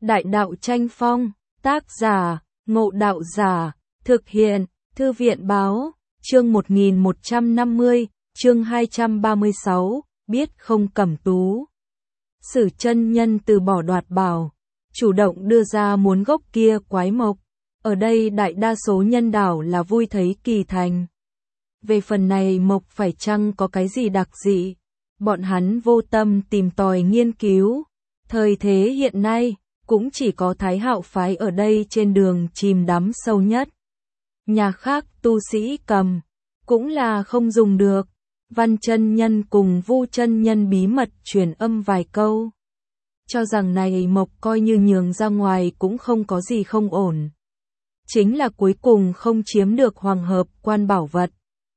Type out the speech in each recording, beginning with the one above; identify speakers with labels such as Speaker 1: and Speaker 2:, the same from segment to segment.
Speaker 1: Đại đạo tranh phong, tác giả, Ngộ Đạo Giả, thực hiện, Thư viện báo, chương 1150, chương 236, biết không Cẩm Tú. Sử chân nhân từ bỏ đoạt bảo, chủ động đưa ra muốn gốc kia quái mộc. Ở đây đại đa số nhân đảo là vui thấy kỳ thành. Về phần này mộc phải chăng có cái gì đặc dị, bọn hắn vô tâm tìm tòi nghiên cứu. Thời thế hiện nay, cũng chỉ có Thái Hạo phái ở đây trên đường chìm đắm sâu nhất. Nhà khác tu sĩ cầm, cũng là không dùng được. Văn chân nhân cùng Vu chân nhân bí mật truyền âm vài câu, cho rằng này mộc coi như nhường ra ngoài cũng không có gì không ổn. Chính là cuối cùng không chiếm được hoàng hợp quan bảo vật,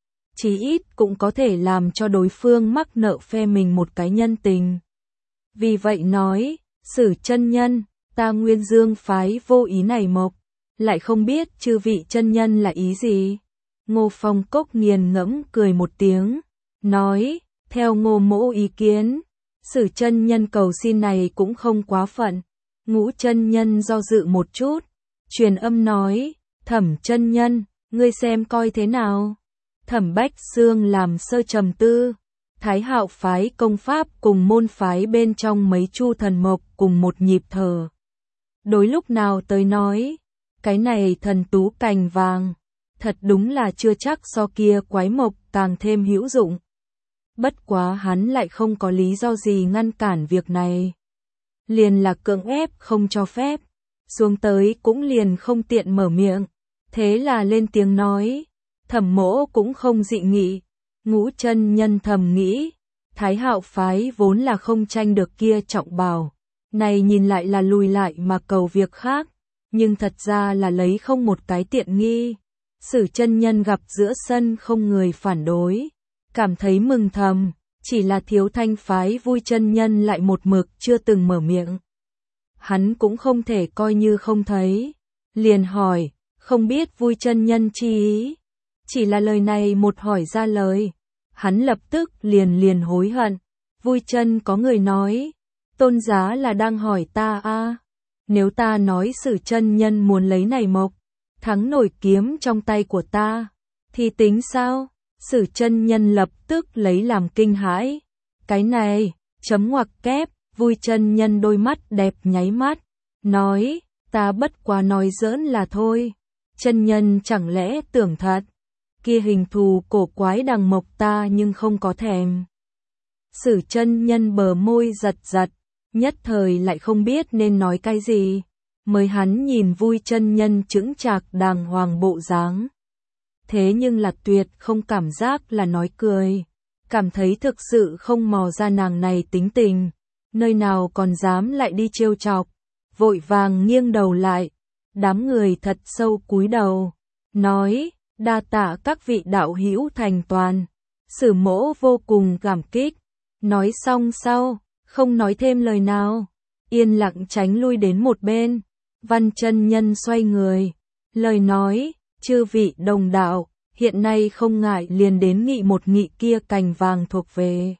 Speaker 1: chí ít cũng có thể làm cho đối phương mắc nợ phe mình một cái nhân tình. Vì vậy nói, Sử chân nhân, ta Nguyên Dương phái vô ý này mộc, lại không biết chư vị chân nhân là ý gì. Ngô Phong Cốc nghiền ngẫm cười một tiếng, nói, theo Ngô mỗ ý kiến, Sử chân nhân cầu xin này cũng không quá phận. Ngũ chân nhân do dự một chút, truyền âm nói, Thẩm chân nhân, ngươi xem coi thế nào. Thẩm Bách Xương làm sơ trầm tư, Thái Hạo phái công pháp cùng môn phái bên trong mấy chu thần mộc cùng một nhịp thở. Đối lúc nào tới nói, cái này thần tú cành vàng, thật đúng là chưa chắc so kia quái mộc càng thêm hữu dụng. Bất quá hắn lại không có lý do gì ngăn cản việc này. Liền là cưỡng ép không cho phép, xuống tới cũng liền không tiện mở miệng. Thế là lên tiếng nói, Thẩm mỗ cũng không dị nghị. Ngũ chân nhân thầm nghĩ, Thái Hạo phái vốn là không tranh được kia trọng bảo, này nhìn lại là lùi lại mà cầu việc khác, nhưng thật ra là lấy không một cái tiện nghi. Sử chân nhân gặp giữa sân không người phản đối, cảm thấy mừng thầm, chỉ là Thiếu Thanh phái Vui chân nhân lại một mực chưa từng mở miệng. Hắn cũng không thể coi như không thấy, liền hỏi, không biết Vui chân nhân chi ý. Chỉ là lời này một hỏi ra lời, hắn lập tức liền hối hận. Vui chân có người nói, tôn giá là đang hỏi ta a, nếu ta nói Sử chân nhân muốn lấy này mộc, thắng nổi kiếm trong tay của ta, thì tính sao? Sử chân nhân lập tức lấy làm kinh hãi. Cái này, chấm ngoặc kép, Vui chân nhân đôi mắt đẹp nháy mắt, nói, ta bất quá nói giỡn là thôi. Chân nhân chẳng lẽ tưởng thật? Kia hình thù cổ quái đằng mộc ta nhưng không có thèm. Sử chân nhân bờ môi giật giật, nhất thời lại không biết nên nói cái gì. Mới hắn nhìn Vui chân nhân chững chạc đàng hoàng bộ dáng, thế nhưng là tuyệt không cảm giác là nói cười, cảm thấy thực sự không mò ra nàng này tính tình, nơi nào còn dám lại đi trêu chọc, vội vàng nghiêng đầu lại, đám người thật sâu cúi đầu, nói, đa tạ các vị đạo hữu thành toàn, Sử mỗ vô cùng cảm kích. Nói xong sau, không nói thêm lời nào, yên lặng tránh lui đến một bên. Văn chân nhân xoay người, lời nói, chư vị đồng đạo, hiện nay không ngại liền đến nghị một nghị kia cành vàng thuộc về.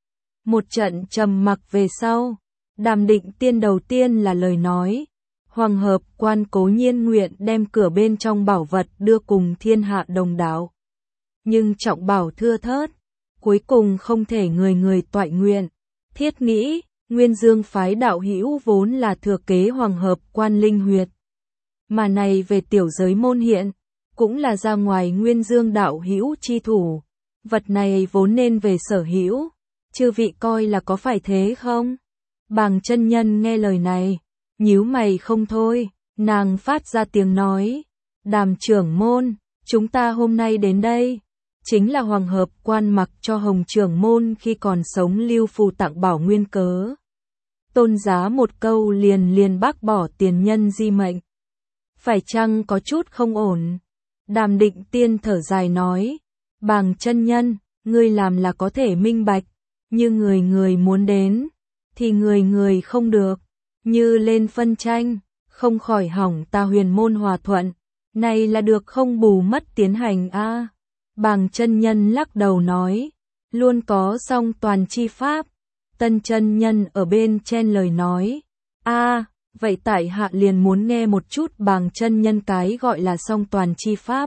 Speaker 1: Một trận trầm mặc về sau, Đàm Định Tiên đầu tiên là lời nói, Hoàng hợp quan cố nhiên nguyện đem cửa bên trong bảo vật đưa cùng thiên hạ đồng đạo. Nhưng trọng bảo thưa thớt, cuối cùng không thể người người toại nguyện. Thiết nghĩ, Nguyên Dương phái đạo hữu vốn là thừa kế Hoàng hợp quan linh huyệt, mà này về tiểu giới môn hiện, cũng là ra ngoài Nguyên Dương đạo hữu chi thủ, vật này vốn nên về sở hữu, chư vị coi là có phải thế không? Bàng chân nhân nghe lời này, nhíu mày không thôi, nàng phát ra tiếng nói, Đàm trưởng môn, chúng ta hôm nay đến đây, chính là Hoàng hợp quan mặc cho Hồng trưởng môn khi còn sống lưu phù tặng bảo nguyên cớ. Tôn giá một câu liền bác bỏ tiền nhân di mệnh. Phải chăng có chút không ổn? Đàm Định Tiên thở dài nói, Bàng chân nhân, ngươi làm là có thể minh bạch, như người người muốn đến, thì người người không được, như lên phân tranh, không khỏi hỏng ta huyền môn hòa thuận, này là được không bù mất tiến hành a. Bàng chân nhân lắc đầu nói, luôn có song toàn chi pháp. Tân chân nhân ở bên chen lời nói, a, vậy tại hạ liền muốn nghe một chút Bàng chân nhân cái gọi là song toàn chi pháp.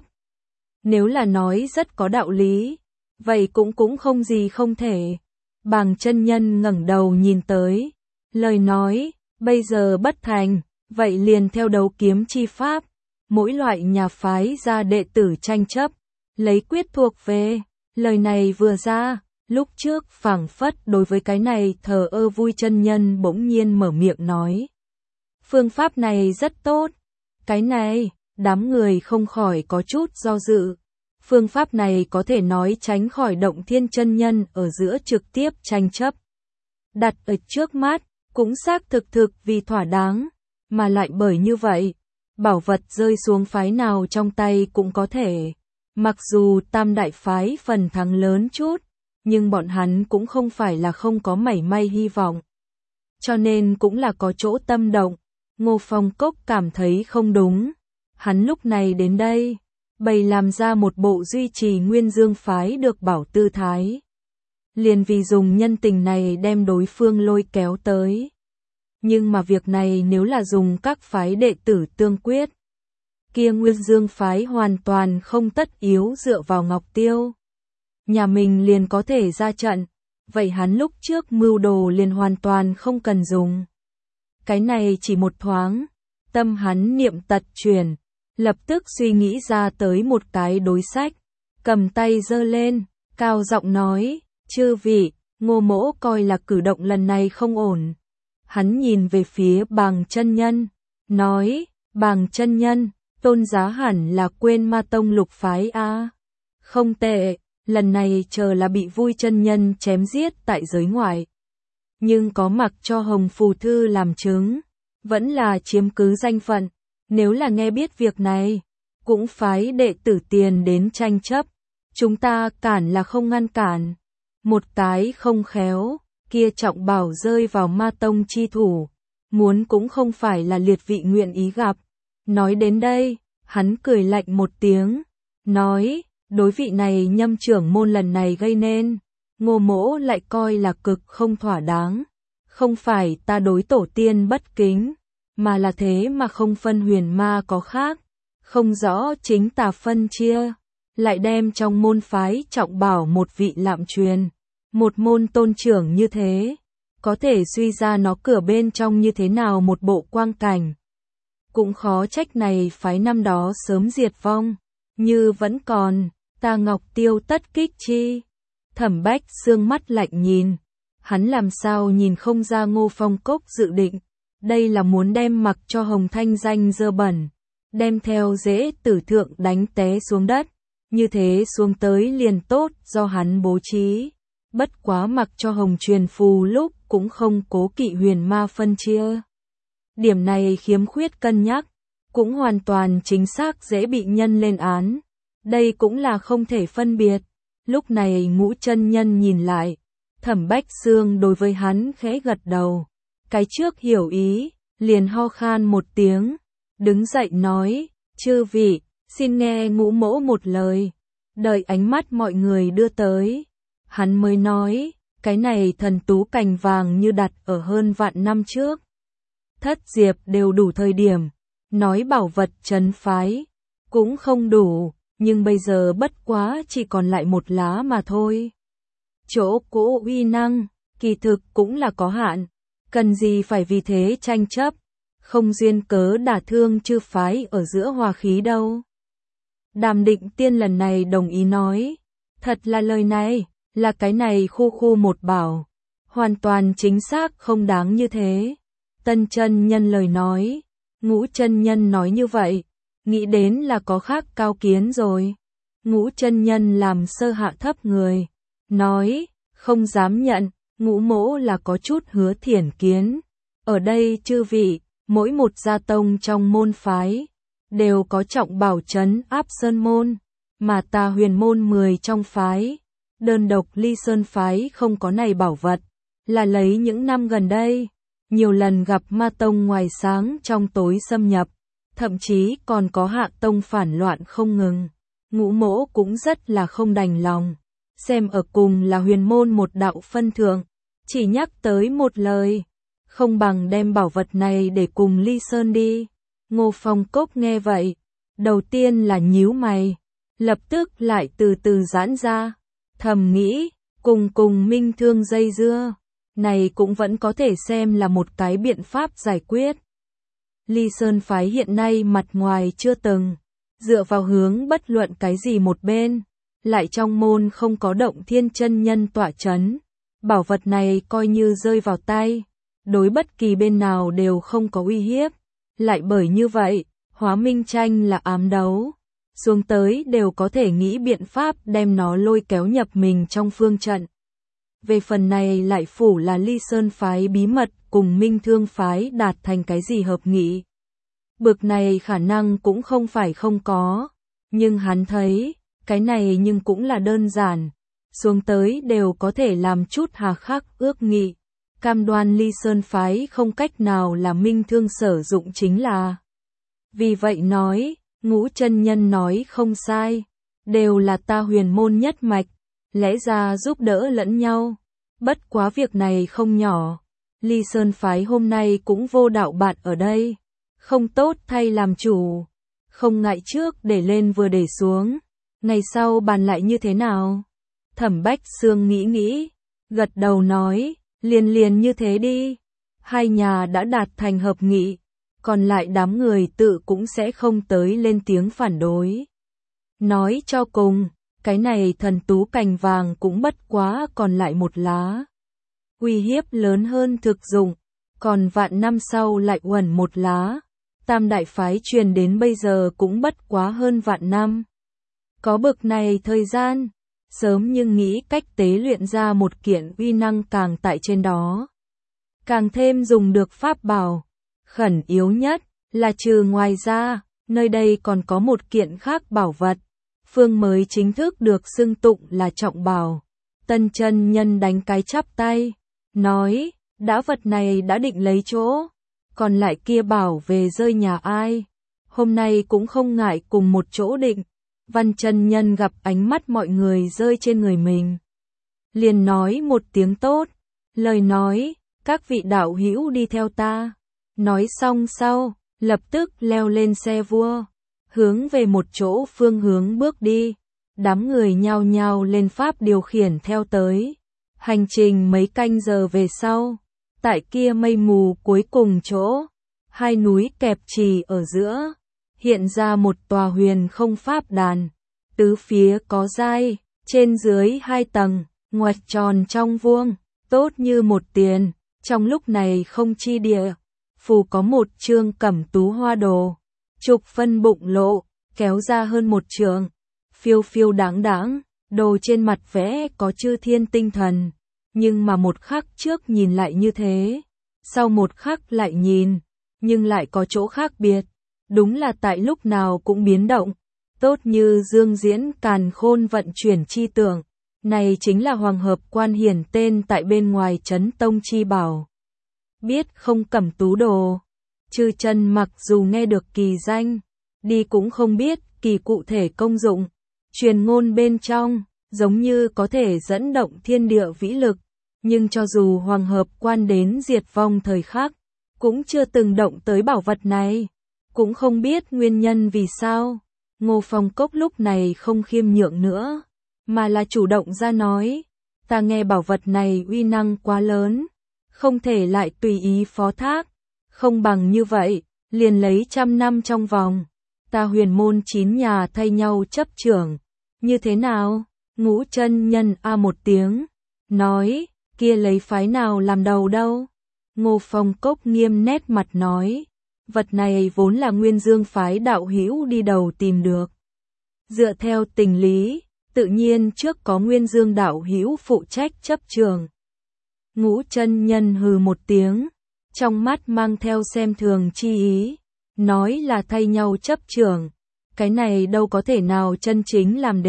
Speaker 1: Nếu là nói rất có đạo lý, vậy cũng không gì không thể. Bàng chân nhân ngẩng đầu nhìn tới, lời nói, bây giờ bất thành, vậy liền theo đấu kiếm chi pháp, mỗi loại nhà phái ra đệ tử tranh chấp, lấy quyết thuộc về. Lời này vừa ra, lúc trước phảng phất đối với cái này thờ ơ Vui chân nhân bỗng nhiên mở miệng nói. Phương pháp này rất tốt. Cái này, đám người không khỏi có chút do dự. Phương pháp này có thể nói tránh khỏi Động Thiên chân nhân ở giữa trực tiếp tranh chấp. Đặt ở trước mắt, cũng xác thực vì thỏa đáng, mà lại bởi như vậy, bảo vật rơi xuống phái nào trong tay cũng có thể. Mặc dù tam đại phái phần thắng lớn chút, nhưng bọn hắn cũng không phải là không có mảy may hy vọng. Cho nên cũng là có chỗ tâm động. Ngô Phong Cốc cảm thấy không đúng. Hắn lúc này đến đây, bày làm ra một bộ duy trì Nguyên Dương phái được bảo tư thái. Liền vì dùng nhân tình này đem đối phương lôi kéo tới. Nhưng mà việc này nếu là dùng các phái đệ tử tương quyết, kia Nguyên Dương phái hoàn toàn không tất yếu dựa vào Ngọc Tiêu. Nhà mình liền có thể ra trận, vậy hắn lúc trước mưu đồ liền hoàn toàn không cần dùng. Cái này chỉ một thoáng, tâm hắn niệm tật chuyển, lập tức suy nghĩ ra tới một cái đối sách, cầm tay giơ lên, cao giọng nói, chư vị, Ngô mỗ coi là cử động lần này không ổn. Hắn nhìn về phía Bàng chân nhân, nói, Bàng chân nhân, tôn giá hẳn là quên Ma Tông lục phái a. Không tệ, lần này chờ là bị Vui chân nhân chém giết tại giới ngoại. Nhưng có mặc cho Hồng Phù Thư làm chứng, vẫn là chiếm cứ danh phận. Nếu là nghe biết việc này, cũng phái đệ tử tiền đến tranh chấp. Chúng ta cản là không ngăn cản. Một cái không khéo, kia trọng bảo rơi vào Ma Tông chi thủ. Muốn cũng không phải là liệt vị nguyện ý gặp. Nói đến đây, hắn cười lạnh một tiếng. Nói, đối vị này nhâm trưởng môn lần này gây nên. Ngô mỗ lại coi là cực không thỏa đáng. Không phải ta đối tổ tiên bất kính, mà là thế mà không phân huyền ma có khác. Không rõ chính tà phân chia. Lại đem trong môn phái trọng bảo một vị lạm truyền. Một môn tôn trưởng như thế, có thể suy ra nó cửa bên trong như thế nào một bộ quang cảnh. Cũng khó trách này phái năm đó sớm diệt vong, như vẫn còn, ta Ngọc Tiêu tất kích chi. Thẩm Bách Xương mắt lạnh nhìn, hắn làm sao nhìn không ra Ngô Phong Cốc dự định, đây là muốn đem mặc cho Hồng thanh danh dơ bẩn, đem theo dễ tử thượng đánh té xuống đất, như thế xuống tới liền tốt do hắn bố trí. Bất quá mặc cho Hồng truyền phù lúc cũng không cố kỵ huyền ma phân chia. Điểm này khiếm khuyết cân nhắc, cũng hoàn toàn chính xác dễ bị nhân lên án. Đây cũng là không thể phân biệt. Lúc này Ngũ chân nhân nhìn lại, Thẩm Bách Xương đối với hắn khẽ gật đầu. Cái trước hiểu ý, liền ho khan một tiếng, đứng dậy nói, chư vị, xin nghe Ngũ mỗ một lời. Đợi ánh mắt mọi người đưa tới, hắn mới nói, cái này thần tú cành vàng như đặt ở hơn vạn năm trước. Thất diệp đều đủ thời điểm, nói bảo vật trấn phái, cũng không đủ, nhưng bây giờ bất quá chỉ còn lại một lá mà thôi. Chỗ cũ uy năng, kỳ thực cũng là có hạn, cần gì phải vì thế tranh chấp, không duyên cớ đả thương chư phái ở giữa hòa khí đâu. Đàm Định Tiên lần này đồng ý nói, thật là lời này, là cái này khu một bảo, hoàn toàn chính xác không đáng như thế. Tân chân nhân lời nói, Ngũ chân nhân nói như vậy, nghĩ đến là có khác cao kiến rồi. Ngũ chân nhân làm sơ hạ thấp người, nói, không dám nhận, Ngũ mỗ là có chút hứa thiển kiến. Ở đây chư vị, mỗi một gia tông trong môn phái, đều có trọng bảo trấn áp sơn môn, mà ta huyền môn 10 trong phái, đơn độc Ly Sơn phái không có này bảo vật, là lấy những năm gần đây, nhiều lần gặp ma tông ngoài sáng trong tối xâm nhập, thậm chí còn có hạ tông phản loạn không ngừng. Ngũ mỗ cũng rất là không đành lòng, xem ở cùng là huyền môn một đạo phân thượng, chỉ nhắc tới một lời, không bằng đem bảo vật này để cùng Ly Sơn đi. Ngô Phong Cốc nghe vậy, đầu tiên là nhíu mày, lập tức lại từ từ giãn ra, thầm nghĩ, cùng Minh Thương dây dưa, này cũng vẫn có thể xem là một cái biện pháp giải quyết. Ly Sơn phái hiện nay mặt ngoài chưa từng dựa vào hướng bất luận cái gì một bên, lại trong môn không có Động Thiên chân nhân tọa chấn, bảo vật này coi như rơi vào tay, đối bất kỳ bên nào đều không có uy hiếp, lại bởi như vậy, Hóa Minh tranh là ám đấu, xuống tới đều có thể nghĩ biện pháp đem nó lôi kéo nhập mình trong phương trận. Về phần này lại phủ là Ly Sơn phái bí mật cùng Minh Thương phái đạt thành cái gì hợp nghị. Bực này khả năng cũng không phải không có, nhưng hắn thấy, cái này nhưng cũng là đơn giản, xuống tới đều có thể làm chút hà khắc ước nghị. Cam đoan Ly Sơn phái không cách nào là Minh Thương sử dụng chính là. Vì vậy nói, Ngũ chân nhân nói không sai, đều là ta huyền môn nhất mạch, lẽ ra giúp đỡ lẫn nhau. Bất quá việc này không nhỏ, Ly Sơn phái hôm nay cũng vô đạo bạn ở đây, không tốt thay làm chủ, không ngại trước để lên vừa để xuống, ngày sau bàn lại như thế nào. Thẩm Bách Xương nghĩ, gật đầu nói, liền như thế đi, hai nhà đã đạt thành hợp nghị, còn lại đám người tự cũng sẽ không tới lên tiếng phản đối. Nói cho cùng, cái này thần tú cành vàng cũng bất quá còn lại một lá. Uy hiếp lớn hơn thực dụng, còn vạn năm sau lại uẩn một lá. Tam đại phái truyền đến bây giờ cũng bất quá hơn vạn năm. Có bực này thời gian, sớm nhưng nghĩ cách tế luyện ra một kiện uy năng càng tại trên đó. Càng thêm dùng được pháp bảo, khẩn yếu nhất là trừ ngoài ra, nơi đây còn có một kiện khác bảo vật. Phương mới chính thức được xưng tụng là trọng bảo. Tân chân nhân đánh cái chắp tay, nói, đã vật này đã định lấy chỗ, còn lại kia bảo về rơi nhà ai, hôm nay cũng không ngại cùng một chỗ định. Văn chân nhân gặp ánh mắt mọi người rơi trên người mình, liền nói một tiếng tốt, lời nói, các vị đạo hữu đi theo ta. Nói xong sau, lập tức leo lên xe vua, hướng về một chỗ phương hướng bước đi. Đám người nhao nhao lên pháp điều khiển theo tới. Hành trình mấy canh giờ về sau, tại kia mây mù cuối cùng chỗ, hai núi kẹp trì ở giữa, hiện ra một tòa huyền không pháp đàn, tứ phía có giai, trên dưới hai tầng, ngoạch tròn trong vuông, tốt như một tiền. Trong lúc này không chi địa, phù có một chương cẩm tú hoa đồ, trục phân bụng lộ, kéo ra hơn một trượng, phiêu phiêu đáng đáng, đồ trên mặt vẽ có chư thiên tinh thần, nhưng mà một khắc trước nhìn lại như thế, sau một khắc lại nhìn, nhưng lại có chỗ khác biệt, đúng là tại lúc nào cũng biến động, tốt như dương diễn càn khôn vận chuyển chi tưởng, này chính là Hoàng Hợp Quan hiển tên tại bên ngoài trấn tông chi bảo. Biết không cẩm tú đồ, chư chân mặc dù nghe được kỳ danh, đi cũng không biết kỳ cụ thể công dụng, truyền ngôn bên trong, giống như có thể dẫn động thiên địa vĩ lực, nhưng cho dù Hoàng Hợp Quan đến diệt vong thời khắc, cũng chưa từng động tới bảo vật này, cũng không biết nguyên nhân vì sao. Ngô Phong Cốc lúc này không khiêm nhượng nữa, mà là chủ động ra nói, ta nghe bảo vật này uy năng quá lớn, không thể lại tùy ý phó thác, không bằng như vậy, liền lấy 100 năm trong vòng, ta huyền môn 9 nhà thay nhau chấp trưởng, như thế nào? Ngũ chân nhân a một tiếng, nói, kia lấy phái nào làm đầu đâu? Ngô Phong Cốc nghiêm nét mặt nói, vật này vốn là Nguyên Dương phái đạo hữu đi đầu tìm được. Dựa theo tình lý, tự nhiên trước có Nguyên Dương đạo hữu phụ trách chấp trường. Ngũ chân nhân hừ một tiếng, trong mắt mang theo xem thường chi ý, nói là thay nhau chấp trường, cái này đâu có thể nào chân chính làm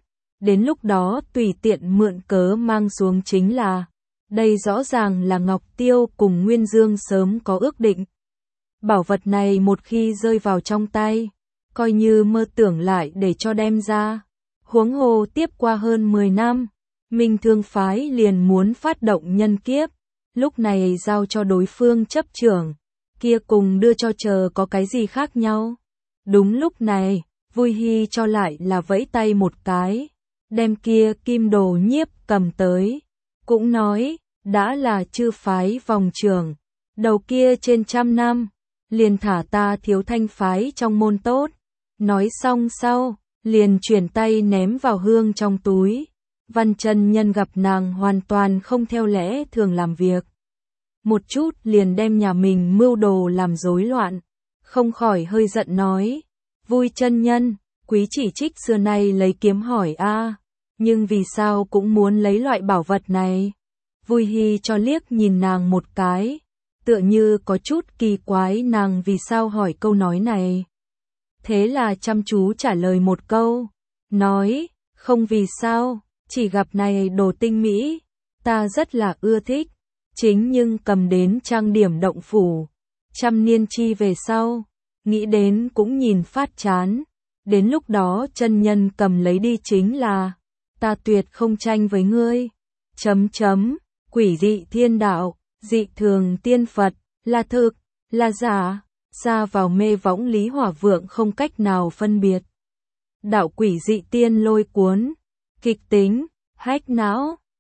Speaker 1: đến lúc đó tùy tiện mượn cớ mang xuống chính là, đây rõ ràng là Ngọc Tiêu cùng Nguyên Dương sớm có ước định. Bảo vật này một khi rơi vào trong tay, coi như mơ tưởng lại để cho đem ra, huống hồ tiếp qua hơn 10 năm, Minh Thương phái liền muốn phát động nhân kiếp, lúc này giao cho đối phương chấp trưởng, kia cùng đưa cho chờ có cái gì khác nhau. Đúng lúc này, Vui Hy cho lại là vẫy tay một cái, đem kia kim đồ nhiếp cầm tới, cũng nói, đã là chư phái vòng trưởng, đầu kia trên 100 năm, liền thả ta Thiếu Thanh phái trong môn tốt. Nói xong sau, liền chuyển tay ném vào hương trong túi. Văn chân nhân gặp nàng hoàn toàn không theo lẽ thường làm việc, một chút liền đem nhà mình mưu đồ làm rối loạn, không khỏi hơi giận nói, Vui chân nhân, quý chỉ trích xưa nay lấy kiếm hỏi a, nhưng vì sao cũng muốn lấy loại bảo vật này. Vui Hy cho liếc nhìn nàng một cái, tựa như có chút kỳ quái nàng vì sao hỏi câu nói này. Thế là chăm chú trả lời một câu, nói, không vì sao, chỉ gặp này đồ tinh mỹ, ta rất là ưa thích, chính nhưng cầm đến trang điểm động phủ, 100 niên chi về sau, nghĩ đến cũng nhìn phát chán, đến lúc đó chân nhân cầm lấy đi chính là, ta tuyệt không tranh với ngươi. Quỷ dị thiên đạo, dị thường tiên Phật, là thực, là giả, ra vào mê võng Lý Hỏa Vượng không cách nào phân biệt. Đạo quỷ dị tiên lôi cuốn, kịch tính, hách não,